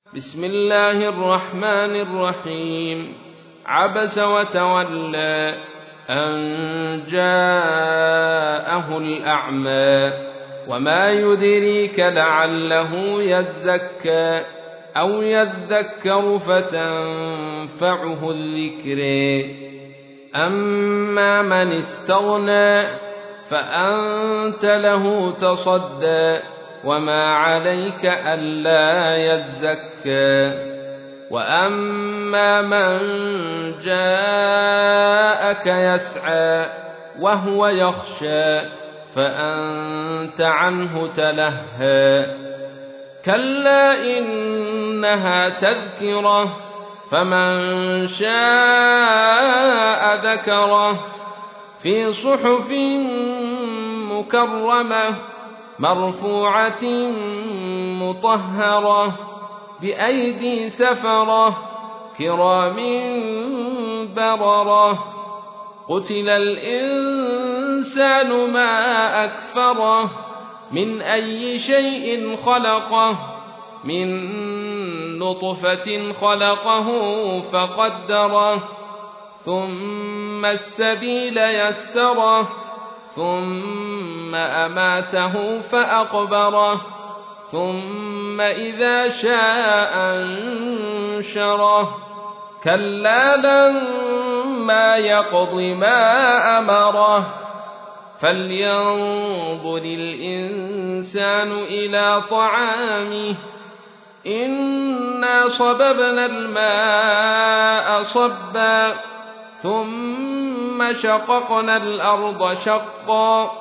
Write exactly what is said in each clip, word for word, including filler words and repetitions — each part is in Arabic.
بسم الله الرحمن الرحيم. عبس وتولى أن جاءه الأعمى وما يدريك لعله يزكى أو يذكر فتنفعه الذكر. أما من استغنى فأنت له تصدى وما عليك ألا يزكى. وأما من جاءك يسعى وهو يخشى فأنت عنه تلهى. كلا إنها تذكرة فمن شاء ذكره في صحف مكرمة مرفوعة مطهرة بأيدي سفرة كرام بررة. قتل الإنسان ما أكفره من أي شيء خلقه من نطفة خلقه فقدره ثم السبيل يسره ثم أماته فأقبره ثم إذا شاء أنشره. كلا لما يقض ما أمره فلينظر الإنسان إلى طعامه إنا صببنا الماء صبا ثم شققنا الأرض شقا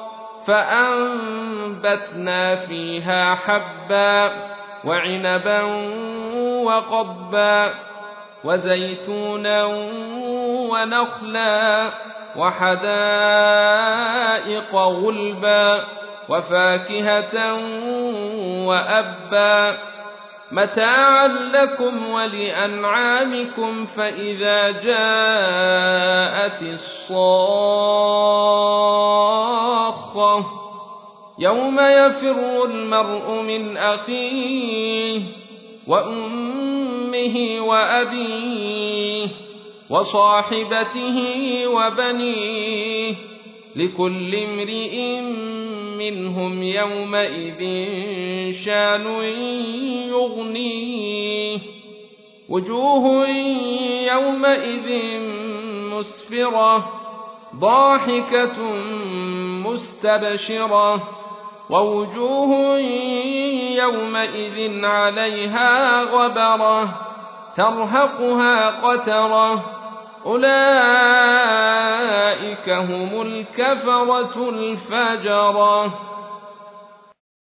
فأنبتنا فيها حبا وعنبا وقضبا وزيتونا ونخلا وحدائق غلبا وفاكهة وأبا متاعا لكم ولأنعامكم. فإذا جاءت الصاخة يوم يفر المرء من أخيه وأمه وأبيه وصاحبته وبنيه لكل امرئ منهم يومئذ شان يغنيه. وجوه يومئذ مسفرة ضاحكة مستبشرة ووجوه يومئذ عليها غبرة ترهقها قترة أولئك هم الكفرة الفجرة.